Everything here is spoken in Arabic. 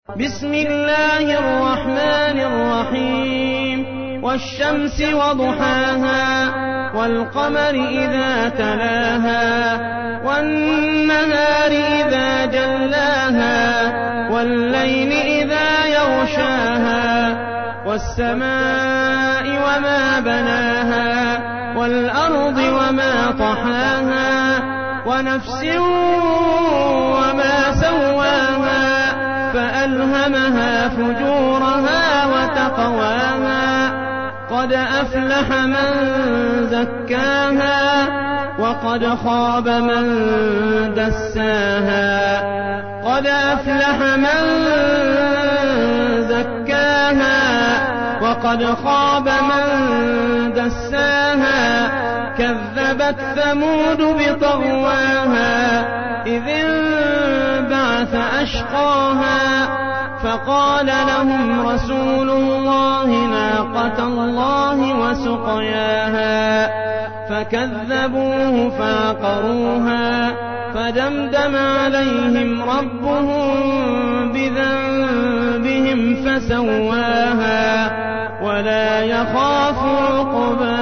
بسم الله الرحمن الرحيم والشمس وضحاها والقمر إذا تلاها والنهار إذا جلاها والليل إذا يغشاها والسماء وما بناها والأرض وما طحاها ونفس وما سواها فألهمها فجورها وتقواها قد أفلح من زكاها وقد خاب من دساها قد أفلح من زكاها وقد خاب من دساها كذبت ثمود بطغواها إذ انبعث أشقاها فقال لهم رسول الله ناقة الله وسقياها فكذبوه فعقروها فدمدم عليهم ربهم بذنبهم فسواها ولا يخاف عقباها.